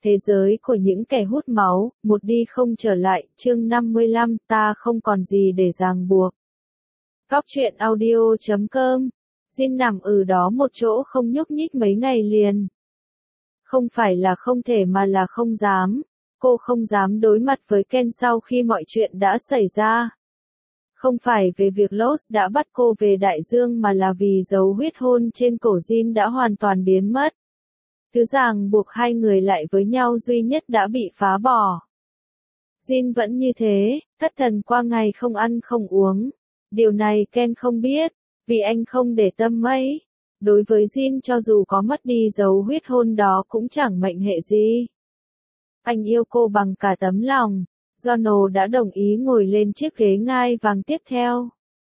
Thế giới của những kẻ hút máu, một đi không trở lại, chương 55, ta không còn gì để ràng buộc. Góc truyện audio.com. Jin nằm ở đó một chỗ không nhúc nhích mấy ngày liền. Không phải là không thể mà là không dám. Cô không dám đối mặt với Ken sau khi mọi chuyện đã xảy ra. Không phải về việc Lost đã bắt cô về đại dương mà là vì dấu huyết hôn trên cổ Jin đã hoàn toàn biến mất. Thứ ràng buộc hai người lại với nhau duy nhất đã bị phá bỏ. Jin vẫn như thế, thất thần qua ngày không ăn không uống. Điều này Ken không biết, vì anh không để tâm mấy. Đối với Jin cho dù có mất đi dấu huyết hôn đó cũng chẳng mệnh hệ gì. Anh yêu cô bằng cả tấm lòng. Ronald đã đồng ý ngồi lên chiếc ghế ngai vàng tiếp theo.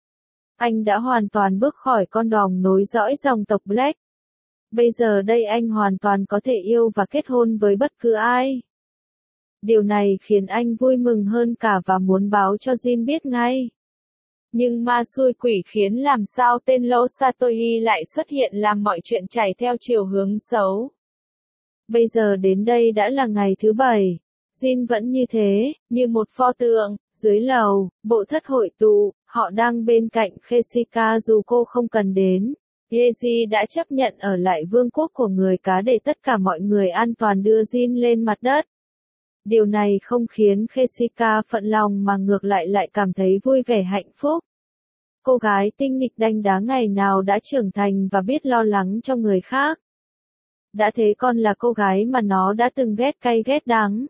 Anh đã hoàn toàn bước khỏi con đường nối dõi dòng tộc Black. Bây giờ đây anh hoàn toàn có thể yêu và kết hôn với bất cứ ai. Điều này khiến anh vui mừng hơn cả và muốn báo cho Jin biết ngay. Nhưng ma xui quỷ khiến làm sao tên Lo Satoshi lại xuất hiện làm mọi chuyện chảy theo chiều hướng xấu. Bây giờ đến đây đã là ngày thứ 7. Jin vẫn như thế, như một pho tượng, dưới lầu, bộ thất hội tụ, họ đang bên cạnh Jessica dù cô không cần đến. Yeji đã chấp nhận ở lại vương quốc của người cá để tất cả mọi người an toàn đưa Jin lên mặt đất. Điều này không khiến Jessica phận lòng mà ngược lại cảm thấy vui vẻ hạnh phúc. Cô gái tinh nghịch đanh đá ngày nào đã trưởng thành và biết lo lắng cho người khác. Đã thế con là cô gái mà nó đã từng ghét cay ghét đắng.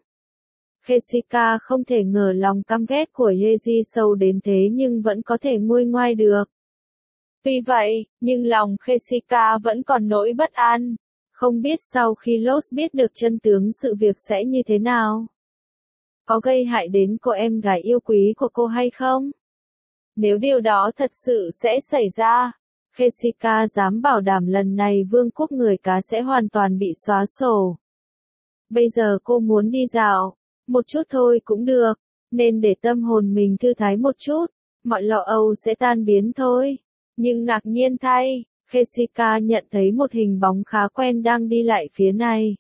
Jessica không thể ngờ lòng căm ghét của Yeji sâu đến thế nhưng vẫn có thể nguôi ngoai được. Tuy vậy, nhưng lòng Jessica vẫn còn nỗi bất an, không biết sau khi Lost biết được chân tướng sự việc sẽ như thế nào. Có gây hại đến cô em gái yêu quý của cô hay không? Nếu điều đó thật sự sẽ xảy ra, Jessica dám bảo đảm lần này vương quốc người cá sẽ hoàn toàn bị xóa sổ. Bây giờ cô muốn đi dạo, một chút thôi cũng được, nên để tâm hồn mình thư thái một chút, mọi lo âu sẽ tan biến thôi. Nhưng ngạc nhiên thay, Jessica nhận thấy một hình bóng khá quen đang đi lại phía này.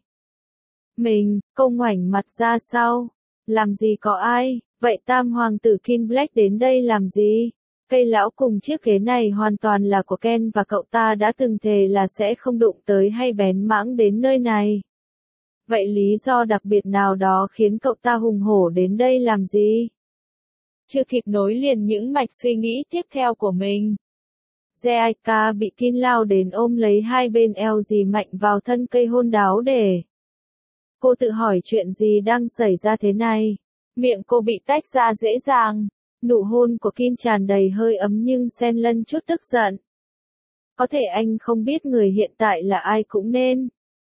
Cô ngoảnh mặt ra sau. Làm gì có ai, vậy tam hoàng tử King Black đến đây làm gì? Cây lão cùng chiếc ghế này hoàn toàn là của Ken và cậu ta đã từng thề là sẽ không đụng tới hay bén mảng đến nơi này. Vậy lý do đặc biệt nào đó khiến cậu ta hùng hổ đến đây làm gì? Chưa kịp nối liền những mạch suy nghĩ tiếp theo của mình. Zeika bị Kin lao đến ôm lấy hai bên eo dì mạnh vào thân cây hôn đáo để. Cô tự hỏi chuyện gì đang xảy ra thế này. Miệng cô bị tách ra dễ dàng. Nụ hôn của Kin tràn đầy hơi ấm nhưng xen lẫn chút tức giận. Có thể anh không biết người hiện tại là ai cũng nên.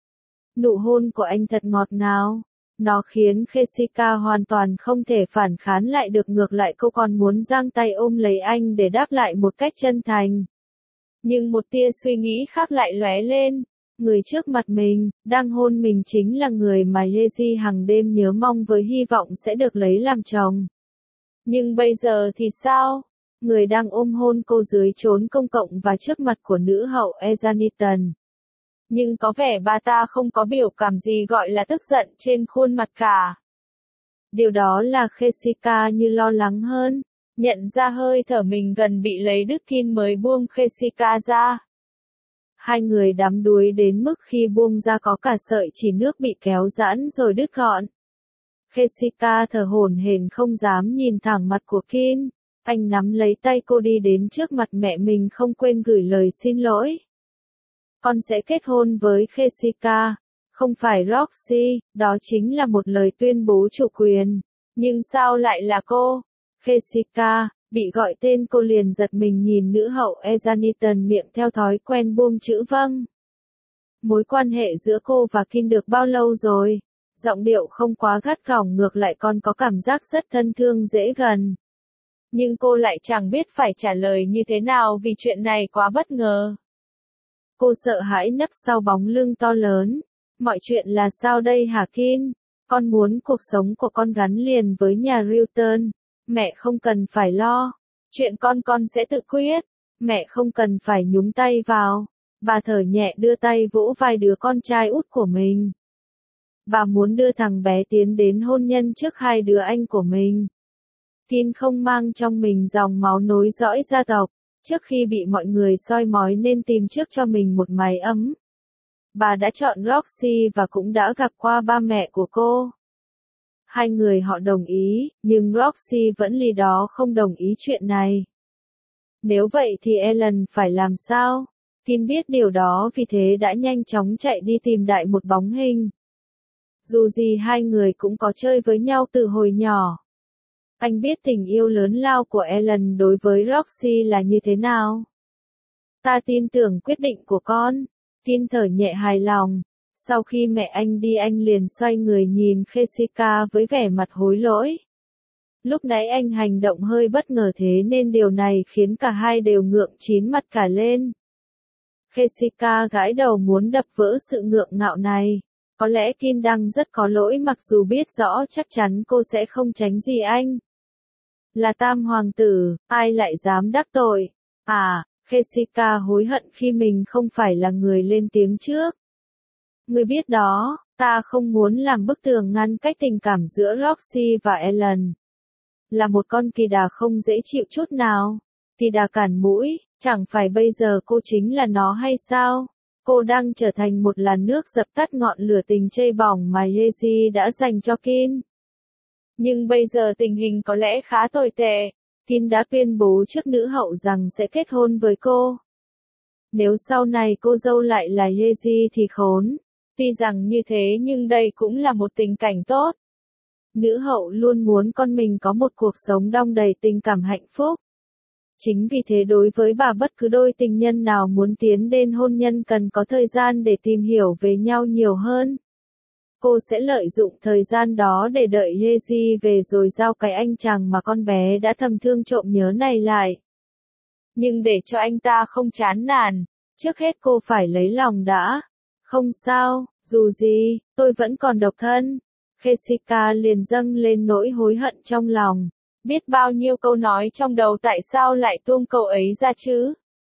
Nụ hôn của anh thật ngọt ngào. Nó khiến Jessica hoàn toàn không thể phản kháng lại được, ngược lại cô còn muốn giang tay ôm lấy anh để đáp lại một cách chân thành. Nhưng một tia suy nghĩ khác lại lóe lên. Người trước mặt mình, đang hôn mình chính là người mà Yeji hàng đêm nhớ mong với hy vọng sẽ được lấy làm chồng. Nhưng bây giờ thì sao? Người đang ôm hôn cô dưới chốn công cộng và trước mặt của nữ hậu Ezaniton. Nhưng có vẻ bà ta không có biểu cảm gì gọi là tức giận trên khuôn mặt cả. Điều đó là Jessica như lo lắng hơn. Nhận ra hơi thở mình gần bị lấy đứt, Kin mới buông Jessica ra. Hai người đắm đuối đến mức khi buông ra có cả sợi chỉ nước bị kéo giãn rồi đứt gọn. Jessica thở hổn hển không dám nhìn thẳng mặt của Kin. Anh nắm lấy tay cô đi đến trước mặt mẹ mình, không quên gửi lời xin lỗi. Con sẽ kết hôn với Jessica, không phải Roxy, đó chính là một lời tuyên bố chủ quyền. Nhưng sao lại là cô? Jessica, bị gọi tên cô liền giật mình nhìn nữ hậu Ezaniton, miệng theo thói quen buông chữ vâng. Mối quan hệ giữa cô và Kin được bao lâu rồi? Giọng điệu không quá gắt gỏng, ngược lại còn có cảm giác rất thân thương dễ gần. Nhưng cô lại chẳng biết phải trả lời như thế nào vì chuyện này quá bất ngờ. Cô sợ hãi nấp sau bóng lưng to lớn. Mọi chuyện là sao đây hả Kin? Con muốn cuộc sống của con gắn liền với nhà Reuton. Mẹ không cần phải lo. Chuyện con sẽ tự quyết. Mẹ không cần phải nhúng tay vào. Bà thở nhẹ đưa tay vỗ vai đứa con trai út của mình. Bà muốn đưa thằng bé tiến đến hôn nhân trước hai đứa anh của mình. Tin không mang trong mình dòng máu nối dõi gia tộc, trước khi bị mọi người soi mói nên tìm trước cho mình một mái ấm. Bà đã chọn Roxy và cũng đã gặp qua ba mẹ của cô. Hai người họ đồng ý, nhưng Roxy vẫn lì đó không đồng ý chuyện này. Nếu vậy thì Ellen phải làm sao? Tin biết điều đó vì thế đã nhanh chóng chạy đi tìm đại một bóng hình. Dù gì hai người cũng có chơi với nhau từ hồi nhỏ. Anh biết tình yêu lớn lao của Ellen đối với Roxy là như thế nào. Ta tin tưởng quyết định của con. Tin thở nhẹ hài lòng. Sau khi mẹ anh đi anh liền xoay người nhìn Jessica với vẻ mặt hối lỗi. Lúc nãy anh hành động hơi bất ngờ thế nên điều này khiến cả hai đều ngượng chín mặt cả lên. Jessica gãi đầu muốn đập vỡ sự ngượng ngạo này. Có lẽ Kim đang rất có lỗi mặc dù biết rõ chắc chắn cô sẽ không tránh gì anh. Là tam hoàng tử, ai lại dám đắc tội? Jessica hối hận khi mình không phải là người lên tiếng trước. Người biết đó, ta không muốn làm bức tường ngăn cách tình cảm giữa Roxy và Ellen. Là một con kỳ đà không dễ chịu chút nào. Kỳ đà cản mũi, chẳng phải bây giờ cô chính là nó hay sao? Cô đang trở thành một làn nước dập tắt ngọn lửa tình chây bỏng mà Yeji đã dành cho Kim. Nhưng bây giờ tình hình có lẽ khá tồi tệ. Kim đã tuyên bố trước nữ hậu rằng sẽ kết hôn với cô. Nếu sau này cô dâu lại là Yeji thì khốn. Tuy rằng như thế nhưng đây cũng là một tình cảnh tốt. Nữ hậu luôn muốn con mình có một cuộc sống đong đầy tình cảm hạnh phúc. Chính vì thế đối với bà bất cứ đôi tình nhân nào muốn tiến đến hôn nhân cần có thời gian để tìm hiểu về nhau nhiều hơn. Cô sẽ lợi dụng thời gian đó để đợi Yeji về rồi giao cái anh chàng mà con bé đã thầm thương trộm nhớ này lại. Nhưng để cho anh ta không chán nản, trước hết cô phải lấy lòng đã. Không sao, dù gì, tôi vẫn còn độc thân. Jessica liền dâng lên nỗi hối hận trong lòng. Biết bao nhiêu câu nói trong đầu tại sao lại tuông câu ấy ra chứ?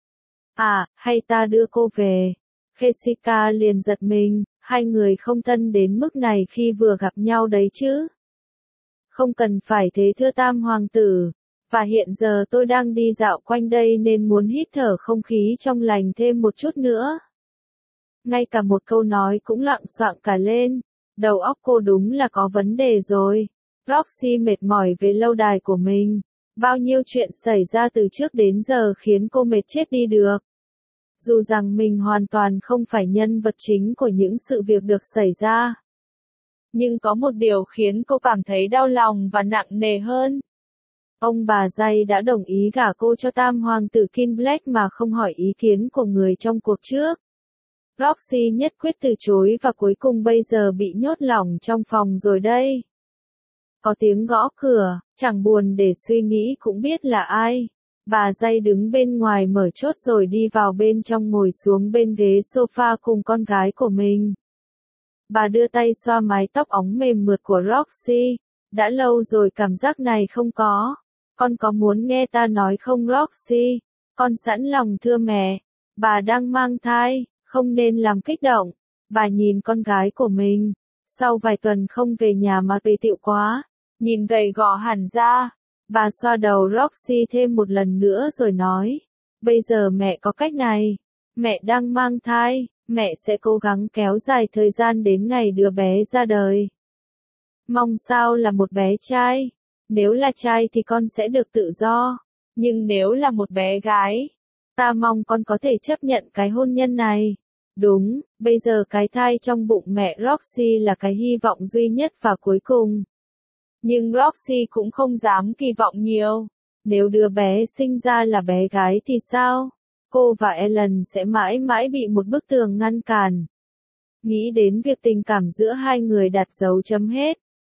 Hay ta đưa cô về? Jessica liền giật mình, hai người không thân đến mức này khi vừa gặp nhau đấy chứ. Không cần phải thế thưa tam hoàng tử. Và hiện giờ tôi đang đi dạo quanh đây nên muốn hít thở không khí trong lành thêm một chút nữa. Ngay cả một câu nói cũng loạng xoạng cả lên. Đầu óc cô đúng là có vấn đề rồi. Roxy mệt mỏi về lâu đài của mình. Bao nhiêu chuyện xảy ra từ trước đến giờ khiến cô mệt chết đi được. Dù rằng mình hoàn toàn không phải nhân vật chính của những sự việc được xảy ra. Nhưng có một điều khiến cô cảm thấy đau lòng và nặng nề hơn. Ông bà Jay đã đồng ý gả cô cho tam hoàng tử King Black mà không hỏi ý kiến của người trong cuộc trước. Roxy nhất quyết từ chối và cuối cùng bây giờ bị nhốt lỏng trong phòng rồi đây. Có tiếng gõ cửa, chẳng buồn để suy nghĩ cũng biết là ai. Bà Jay đứng bên ngoài mở chốt rồi đi vào bên trong ngồi xuống bên ghế sofa cùng con gái của mình. Bà đưa tay xoa mái tóc óng mềm mượt của Roxy. Đã lâu rồi cảm giác này không có. Con có muốn nghe ta nói không Roxy? Con sẵn lòng thưa mẹ. Bà đang mang thai, không nên làm kích động. Bà nhìn con gái của mình. Sau vài tuần không về nhà mà tùy tiệu quá. Nhìn gầy gò hẳn ra. Bà xoa đầu Roxy thêm một lần nữa rồi nói. Bây giờ mẹ có cách này. Mẹ đang mang thai. Mẹ sẽ cố gắng kéo dài thời gian đến ngày đứa bé ra đời. Mong sao là một bé trai. Nếu là trai thì con sẽ được tự do. Nhưng nếu là một bé gái, ta mong con có thể chấp nhận cái hôn nhân này. Đúng, bây giờ cái thai trong bụng mẹ Roxy là cái hy vọng duy nhất và cuối cùng. Nhưng Roxy cũng không dám kỳ vọng nhiều. Nếu đứa bé sinh ra là bé gái thì sao? Cô và Ellen sẽ mãi mãi bị một bức tường ngăn cản. Nghĩ đến việc tình cảm giữa hai người đặt dấu chấm hết.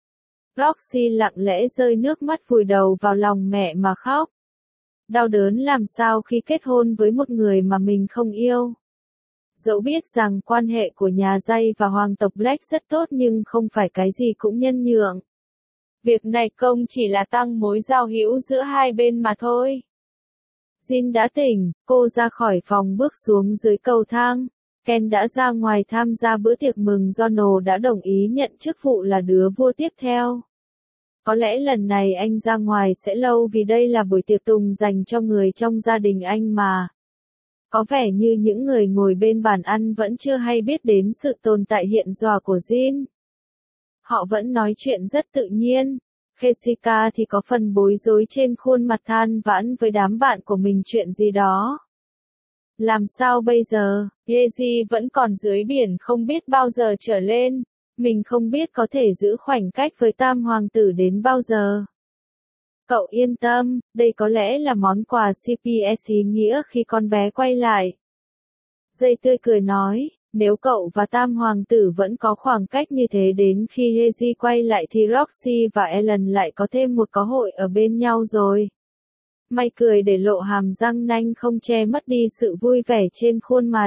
Roxy lặng lẽ rơi nước mắt vùi đầu vào lòng mẹ mà khóc. Đau đớn làm sao khi kết hôn với một người mà mình không yêu. Dẫu biết rằng quan hệ của nhà Jay và hoàng tộc Black rất tốt nhưng không phải cái gì cũng nhân nhượng. Việc này không chỉ là tăng mối giao hữu giữa hai bên mà thôi. Jin đã tỉnh, cô ra khỏi phòng bước xuống dưới cầu thang. Ken đã ra ngoài tham gia bữa tiệc mừng Ronald đã đồng ý nhận chức vụ là đứa vua tiếp theo. Có lẽ lần này anh ra ngoài sẽ lâu vì đây là buổi tiệc tùng dành cho người trong gia đình anh mà. Có vẻ như những người ngồi bên bàn ăn vẫn chưa hay biết đến sự tồn tại hiện giờ của Jin. Họ vẫn nói chuyện rất tự nhiên. Jessica thì có phần bối rối trên khuôn mặt than vãn với đám bạn của mình chuyện gì đó. Làm sao bây giờ, Yeji vẫn còn dưới biển không biết bao giờ trở lên. Mình không biết có thể giữ khoảnh cách với Tam Hoàng tử đến bao giờ. Cậu yên tâm, đây có lẽ là món quà CPS ý nghĩa khi con bé quay lại. Dây tươi cười nói, nếu cậu và Tam Hoàng tử vẫn có khoảng cách như thế đến khi Yeji quay lại thì Roxy và Ellen lại có thêm một cơ hội ở bên nhau rồi. May cười để lộ hàm răng nanh không che mất đi sự vui vẻ trên khuôn mặt.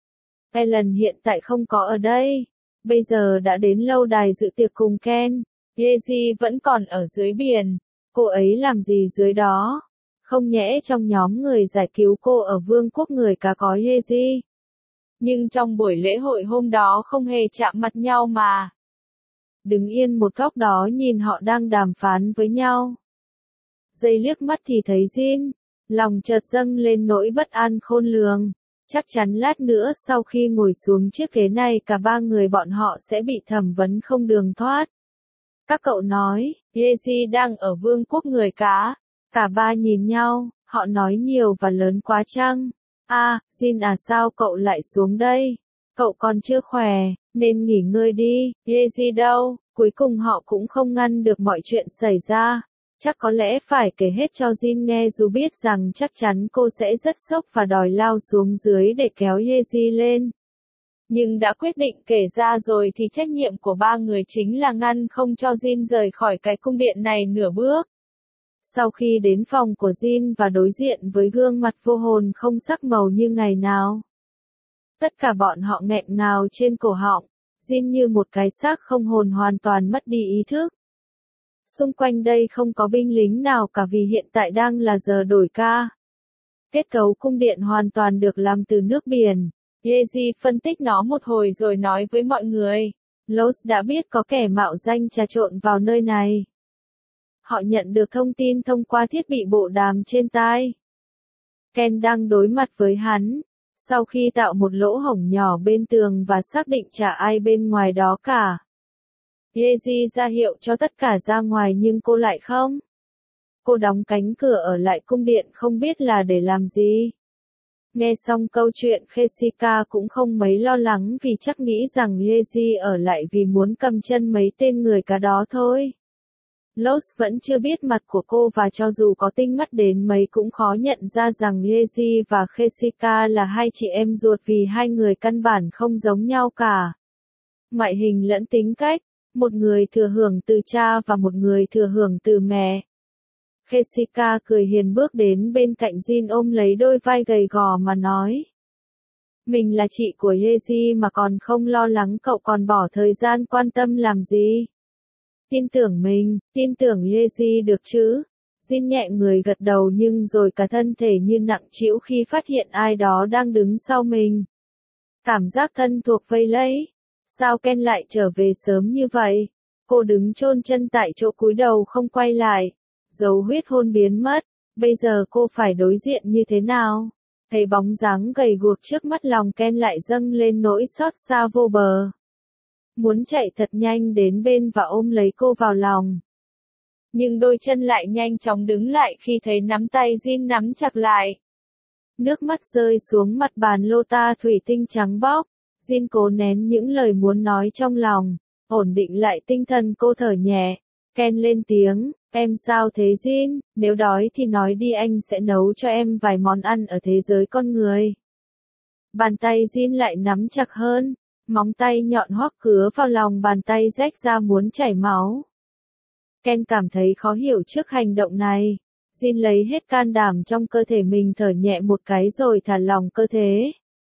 Ellen hiện tại không có ở đây. Bây giờ đã đến lâu đài dự tiệc cùng Ken. Yeji vẫn còn ở dưới biển. Cô ấy làm gì dưới đó? Không nhẽ trong nhóm người giải cứu cô ở vương quốc người cá có Yeji. Nhưng trong buổi lễ hội hôm đó không hề chạm mặt nhau mà. Đứng yên một góc đó nhìn họ đang đàm phán với nhau. Giây liếc mắt thì thấy Jin. Lòng chợt dâng lên nỗi bất an khôn lường. Chắc chắn lát nữa sau khi ngồi xuống chiếc ghế này cả ba người bọn họ sẽ bị thẩm vấn không đường thoát. Các cậu nói, Yeji đang ở vương quốc người cá. Cả ba nhìn nhau, họ nói nhiều và lớn quá chăng? Jin sao cậu lại xuống đây? Cậu còn chưa khỏe, nên nghỉ ngơi đi. Yeji đâu? Cuối cùng họ cũng không ngăn được mọi chuyện xảy ra. Chắc có lẽ phải kể hết cho Jin nghe dù biết rằng chắc chắn cô sẽ rất sốc và đòi lao xuống dưới để kéo Yeji lên. Nhưng đã quyết định kể ra rồi thì trách nhiệm của ba người chính là ngăn không cho Jin rời khỏi cái cung điện này nửa bước. Sau khi đến phòng của Jin và đối diện với gương mặt vô hồn không sắc màu như ngày nào. Tất cả bọn họ nghẹn ngào trên cổ họng, Jin như một cái xác không hồn hoàn toàn mất đi ý thức. Xung quanh đây không có binh lính nào cả vì hiện tại đang là giờ đổi ca. Kết cấu cung điện hoàn toàn được làm từ nước biển. Yeji phân tích nó một hồi rồi nói với mọi người. Los đã biết có kẻ mạo danh trà trộn vào nơi này. Họ nhận được thông tin thông qua thiết bị bộ đàm trên tai. Ken đang đối mặt với hắn. Sau khi tạo một lỗ hổng nhỏ bên tường và xác định chả ai bên ngoài đó cả. Yeji ra hiệu cho tất cả ra ngoài nhưng cô lại không. Cô đóng cánh cửa ở lại cung điện không biết là để làm gì. Nghe xong câu chuyện Jessica cũng không mấy lo lắng vì chắc nghĩ rằng Yeji ở lại vì muốn cầm chân mấy tên người cá đó thôi. Los vẫn chưa biết mặt của cô và cho dù có tinh mắt đến mấy cũng khó nhận ra rằng Yeji và Jessica là hai chị em ruột vì hai người căn bản không giống nhau cả. Ngoại hình lẫn tính cách, một người thừa hưởng từ cha và một người thừa hưởng từ mẹ. Jessica cười hiền bước đến bên cạnh Jin ôm lấy đôi vai gầy gò mà nói. Mình là chị của Yeji mà còn không lo lắng cậu còn bỏ thời gian quan tâm làm gì. Tin tưởng mình, tin tưởng Yeji được chứ. Jin nhẹ người gật đầu nhưng rồi cả thân thể như nặng trĩu khi phát hiện ai đó đang đứng sau mình. Cảm giác thân thuộc vây lấy. Sao Ken lại trở về sớm như vậy? Cô đứng chôn chân tại chỗ cúi đầu không quay lại. Dấu huyết hôn biến mất. Bây giờ cô phải đối diện như thế nào? Thấy bóng dáng gầy guộc trước mắt lòng Ken lại dâng lên nỗi xót xa vô bờ. Muốn chạy thật nhanh đến bên và ôm lấy cô vào lòng. Nhưng đôi chân lại nhanh chóng đứng lại khi thấy nắm tay Jin nắm chặt lại. Nước mắt rơi xuống mặt bàn lô ta thủy tinh trắng bóc. Jin cố nén những lời muốn nói trong lòng. Ổn định lại tinh thần cô thở nhẹ. Ken lên tiếng, em sao thế Jin, nếu đói thì nói đi anh sẽ nấu cho em vài món ăn ở thế giới con người. Bàn tay Jin lại nắm chặt hơn. Móng tay nhọn hoắt cứa vào lòng bàn tay rách ra muốn chảy máu. Ken cảm thấy khó hiểu trước hành động này. Jin lấy hết can đảm trong cơ thể mình thở nhẹ một cái rồi thả lỏng cơ thể.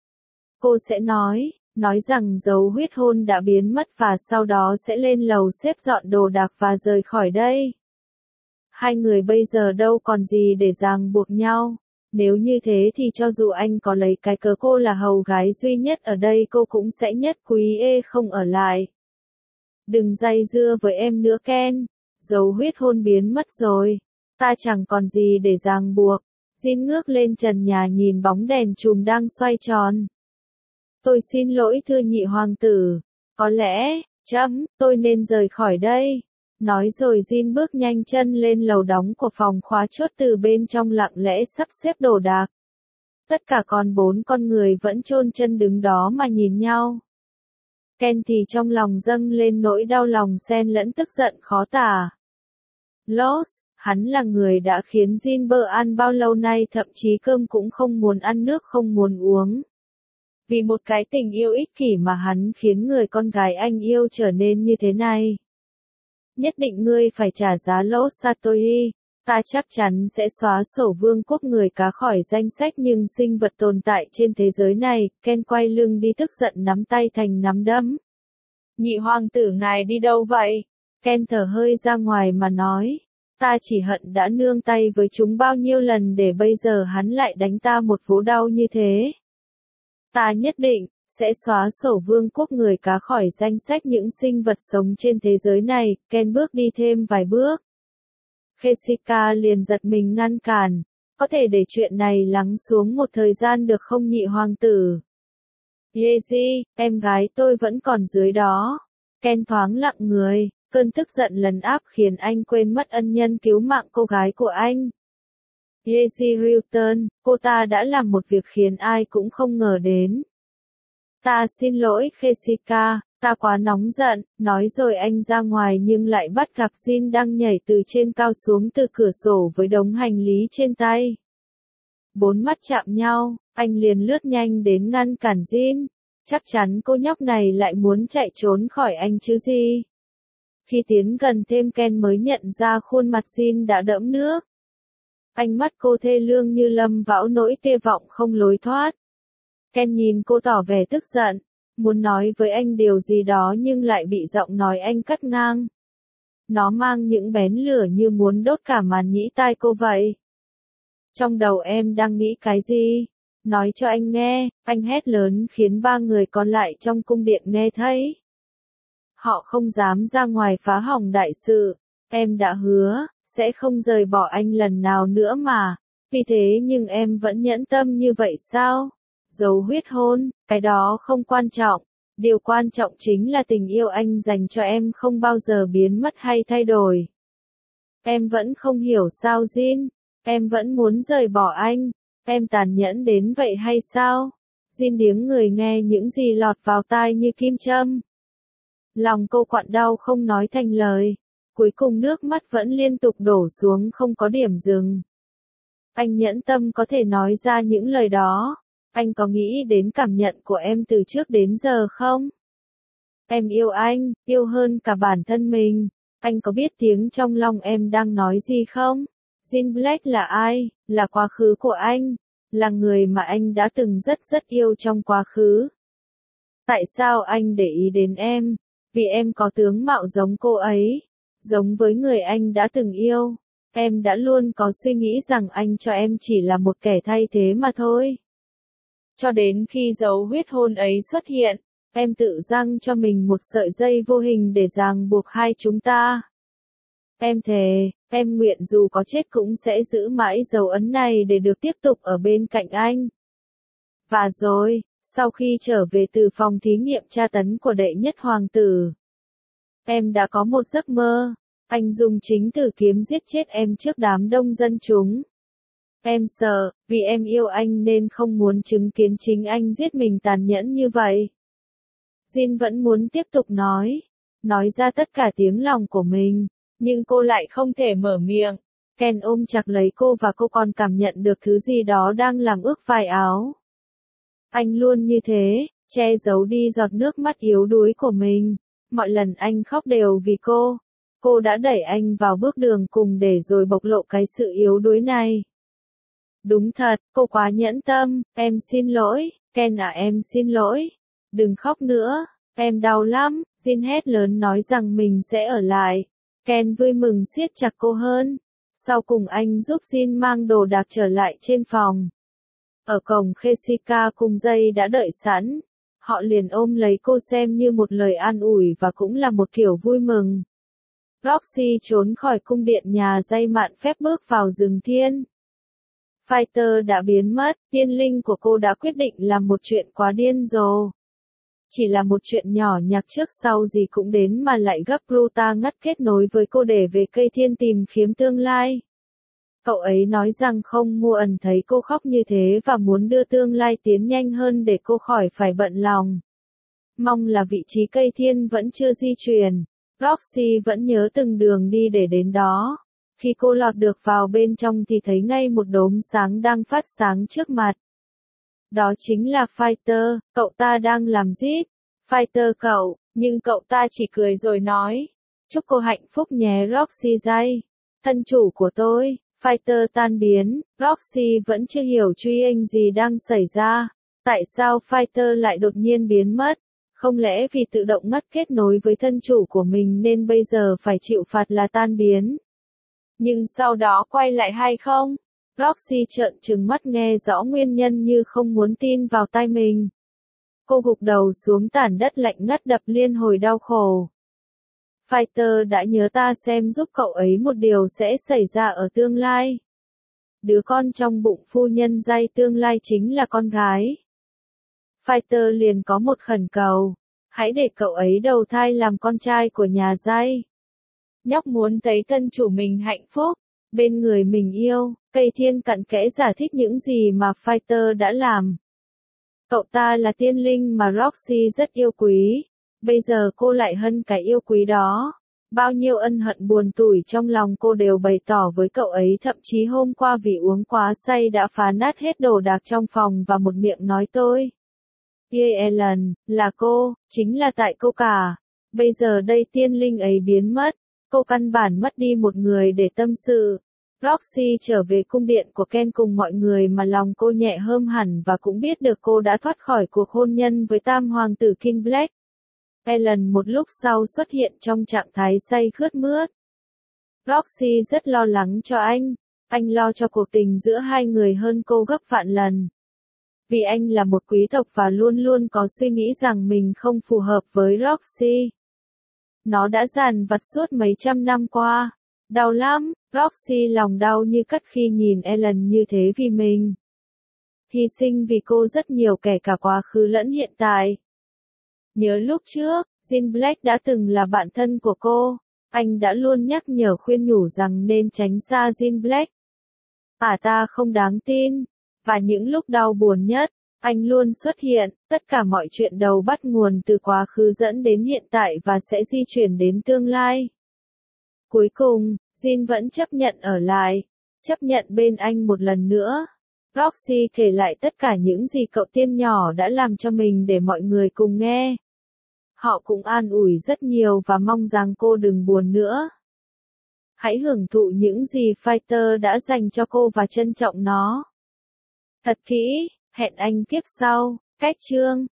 Cô sẽ nói rằng dấu huyết hôn đã biến mất và sau đó sẽ lên lầu xếp dọn đồ đạc và rời khỏi đây. Hai người bây giờ đâu còn gì để ràng buộc nhau. Nếu như thế thì cho dù anh có lấy cái cớ cô là hầu gái duy nhất ở đây cô cũng sẽ nhất quý không ở lại. Đừng dây dưa với em nữa Ken. Dấu huyết hôn biến mất rồi. Ta chẳng còn gì để ràng buộc. Jin ngước lên trần nhà nhìn bóng đèn chùm đang xoay tròn. Tôi xin lỗi thưa nhị hoàng tử. Có lẽ, tôi nên rời khỏi đây. Nói rồi Jin bước nhanh chân lên lầu đóng của phòng khóa chốt từ bên trong lặng lẽ sắp xếp đồ đạc. Tất cả còn 4 con người vẫn chôn chân đứng đó mà nhìn nhau. Ken thì trong lòng dâng lên nỗi đau lòng xen lẫn tức giận khó tả. Lost, hắn là người đã khiến Jin bơ ăn bao lâu nay thậm chí cơm cũng không muốn ăn nước không muốn uống. Vì một cái tình yêu ích kỷ mà hắn khiến người con gái anh yêu trở nên như thế này. Nhất định ngươi phải trả giá Lost Satori. Ta chắc chắn sẽ xóa sổ vương quốc người cá khỏi danh sách nhưng sinh vật tồn tại trên thế giới này. Ken quay lưng đi tức giận nắm tay thành nắm đấm. Nhị hoàng tử ngài đi đâu vậy? Ken thở hơi ra ngoài mà nói. Ta chỉ hận đã nương tay với chúng bao nhiêu lần để bây giờ hắn lại đánh ta một vố đau như thế. Ta nhất định sẽ xóa sổ vương quốc người cá khỏi danh sách những sinh vật sống trên thế giới này. Ken bước đi thêm vài bước. Jessica liền giật mình ngăn cản. Có thể để chuyện này lắng xuống một thời gian được không nhị hoàng tử? Yeji, em gái tôi vẫn còn dưới đó. Ken thoáng lặng người. Cơn tức giận lấn áp khiến anh quên mất ân nhân cứu mạng cô gái của anh. Yeji Rilton, cô ta đã làm một việc khiến ai cũng không ngờ đến. Ta xin lỗi Jessica, ta quá nóng giận, nói rồi anh ra ngoài nhưng lại bắt gặp Jin đang nhảy từ trên cao xuống từ cửa sổ với đống hành lý trên tay. 4 mắt chạm nhau, anh liền lướt nhanh đến ngăn cản Jin. Chắc chắn cô nhóc này lại muốn chạy trốn khỏi anh chứ gì. Khi tiến gần thêm Ken mới nhận ra khuôn mặt Jin đã đẫm nước. Ánh mắt cô thê lương như lâm vào nỗi tuyệt vọng không lối thoát. Ken nhìn cô tỏ vẻ tức giận, muốn nói với anh điều gì đó nhưng lại bị giọng nói anh cắt ngang. Nó mang những bén lửa như muốn đốt cả màn nhĩ tai cô vậy. Trong đầu em đang nghĩ cái gì? Nói cho anh nghe, anh hét lớn khiến 3 người còn lại trong cung điện nghe thấy. Họ không dám ra ngoài phá hỏng đại sự. Em đã hứa, sẽ không rời bỏ anh lần nào nữa mà. Vì thế nhưng em vẫn nhẫn tâm như vậy sao? Dấu huyết hôn, cái đó không quan trọng. Điều quan trọng chính là tình yêu anh dành cho em không bao giờ biến mất hay thay đổi. Em vẫn không hiểu sao Jin. Em vẫn muốn rời bỏ anh. Em tàn nhẫn đến vậy hay sao? Jin điếng người nghe những gì lọt vào tai như kim châm. Lòng cô quặn đau không nói thành lời. Cuối cùng nước mắt vẫn liên tục đổ xuống không có điểm dừng. Anh nhẫn tâm có thể nói ra những lời đó. Anh có nghĩ đến cảm nhận của em từ trước đến giờ không? Em yêu anh, yêu hơn cả bản thân mình. Anh có biết tiếng trong lòng em đang nói gì không? Jin Black là ai? Là quá khứ của anh. Là người mà anh đã từng rất yêu trong quá khứ. Tại sao anh để ý đến em? Vì em có tướng mạo giống cô ấy. Giống với người anh đã từng yêu. Em đã luôn có suy nghĩ rằng anh cho em chỉ là một kẻ thay thế mà thôi. Cho đến khi dấu huyết hôn ấy xuất hiện, em tự giăng cho mình một sợi dây vô hình để ràng buộc hai chúng ta. Em thề, em nguyện dù có chết cũng sẽ giữ mãi dấu ấn này để được tiếp tục ở bên cạnh anh. Và rồi, sau khi trở về từ phòng thí nghiệm tra tấn của đệ nhất hoàng tử, em đã có một giấc mơ. Anh dùng chính từ kiếm giết chết em trước đám đông dân chúng. Em sợ, vì em yêu anh nên không muốn chứng kiến chính anh giết mình tàn nhẫn như vậy. Jin vẫn muốn tiếp tục nói ra tất cả tiếng lòng của mình, nhưng cô lại không thể mở miệng. Ken ôm chặt lấy cô và cô còn cảm nhận được thứ gì đó đang làm ướt vai áo. Anh luôn như thế, che giấu đi giọt nước mắt yếu đuối của mình. Mọi lần anh khóc đều vì cô. Cô đã đẩy anh vào bước đường cùng để rồi bộc lộ cái sự yếu đuối này. Đúng thật, cô quá nhẫn tâm. Em xin lỗi, Ken à, em xin lỗi. Đừng khóc nữa, em đau lắm. Jin hét lớn nói rằng mình sẽ ở lại. Ken vui mừng siết chặt cô hơn. Sau cùng anh giúp Jin mang đồ đạc trở lại trên phòng. Ở cổng Jessica cùng dây đã đợi sẵn. Họ liền ôm lấy cô xem như một lời an ủi và cũng là một kiểu vui mừng. Roxy trốn khỏi cung điện nhà dây mạn phép bước vào rừng thiên. Fighter đã biến mất, tiên linh của cô đã quyết định làm một chuyện quá điên rồ. Chỉ là một chuyện nhỏ nhặt trước sau gì cũng đến mà lại gấp Ruta ngắt kết nối với cô để về cây thiên tìm kiếm tương lai. Cậu ấy nói rằng không mua ẩn thấy cô khóc như thế và muốn đưa tương lai tiến nhanh hơn để cô khỏi phải bận lòng. Mong là vị trí cây thiên vẫn chưa di chuyển. Roxy vẫn nhớ từng đường đi để đến đó. Khi cô lọt được vào bên trong thì thấy ngay một đốm sáng đang phát sáng trước mặt. Đó chính là Fighter, cậu ta đang làm rít. Fighter cậu, nhưng cậu ta chỉ cười rồi nói. Chúc cô hạnh phúc nhé Roxy dây. Thân chủ của tôi, Fighter tan biến, Roxy vẫn chưa hiểu truy anh gì đang xảy ra. Tại sao Fighter lại đột nhiên biến mất? Không lẽ vì tự động ngắt kết nối với thân chủ của mình nên bây giờ phải chịu phạt là tan biến? Nhưng sau đó quay lại hay không? Roxy trợn trừng mắt nghe rõ nguyên nhân như không muốn tin vào tai mình. Cô gục đầu xuống tản đất lạnh ngắt đập liên hồi đau khổ. Fighter đã nhớ ta xem giúp cậu ấy một điều sẽ xảy ra ở tương lai. Đứa con trong bụng phu nhân dây tương lai chính là con gái. Fighter liền có một khẩn cầu. Hãy để cậu ấy đầu thai làm con trai của nhà dây. Nhóc muốn thấy thân chủ mình hạnh phúc, bên người mình yêu. Cây thiên cặn kẽ giải thích những gì mà Fighter đã làm. Cậu ta là tiên linh mà Roxy rất yêu quý. Bây giờ cô lại hân cái yêu quý đó. Bao nhiêu ân hận buồn tủi trong lòng cô đều bày tỏ với cậu ấy, thậm chí hôm qua vì uống quá say đã phá nát hết đồ đạc trong phòng và một miệng nói tôi. Ellen, là cô, chính là tại cô cả. Bây giờ đây tiên linh ấy biến mất. Cô căn bản mất đi một người để tâm sự. Roxy trở về cung điện của Ken cùng mọi người mà lòng cô nhẹ hơn hẳn và cũng biết được cô đã thoát khỏi cuộc hôn nhân với tam hoàng tử King Black. Ellen một lúc sau xuất hiện trong trạng thái say khướt mướt. Roxy rất lo lắng cho anh lo cho cuộc tình giữa hai người hơn cô gấp vạn lần. Vì anh là một quý tộc và luôn luôn có suy nghĩ rằng mình không phù hợp với Roxy. Nó đã dằn vặt suốt mấy trăm năm qua. Đau lắm, Roxy lòng đau như cắt khi nhìn Ellen như thế vì mình. Hy sinh vì cô rất nhiều kể cả quá khứ lẫn hiện tại. Nhớ lúc trước, Jin Black đã từng là bạn thân của cô. Anh đã luôn nhắc nhở khuyên nhủ rằng nên tránh xa Jin Black. Ta không đáng tin. Và những lúc đau buồn nhất, anh luôn xuất hiện. Tất cả mọi chuyện đầu bắt nguồn từ quá khứ dẫn đến hiện tại và sẽ di chuyển đến tương lai. Cuối cùng, Jin vẫn chấp nhận ở lại, chấp nhận bên anh một lần nữa. Roxy kể lại tất cả những gì cậu tiên nhỏ đã làm cho mình để mọi người cùng nghe. Họ cũng an ủi rất nhiều và mong rằng cô đừng buồn nữa. Hãy hưởng thụ những gì Fighter đã dành cho cô và trân trọng nó. Thật kỹ, hẹn anh kiếp sau, cách chương.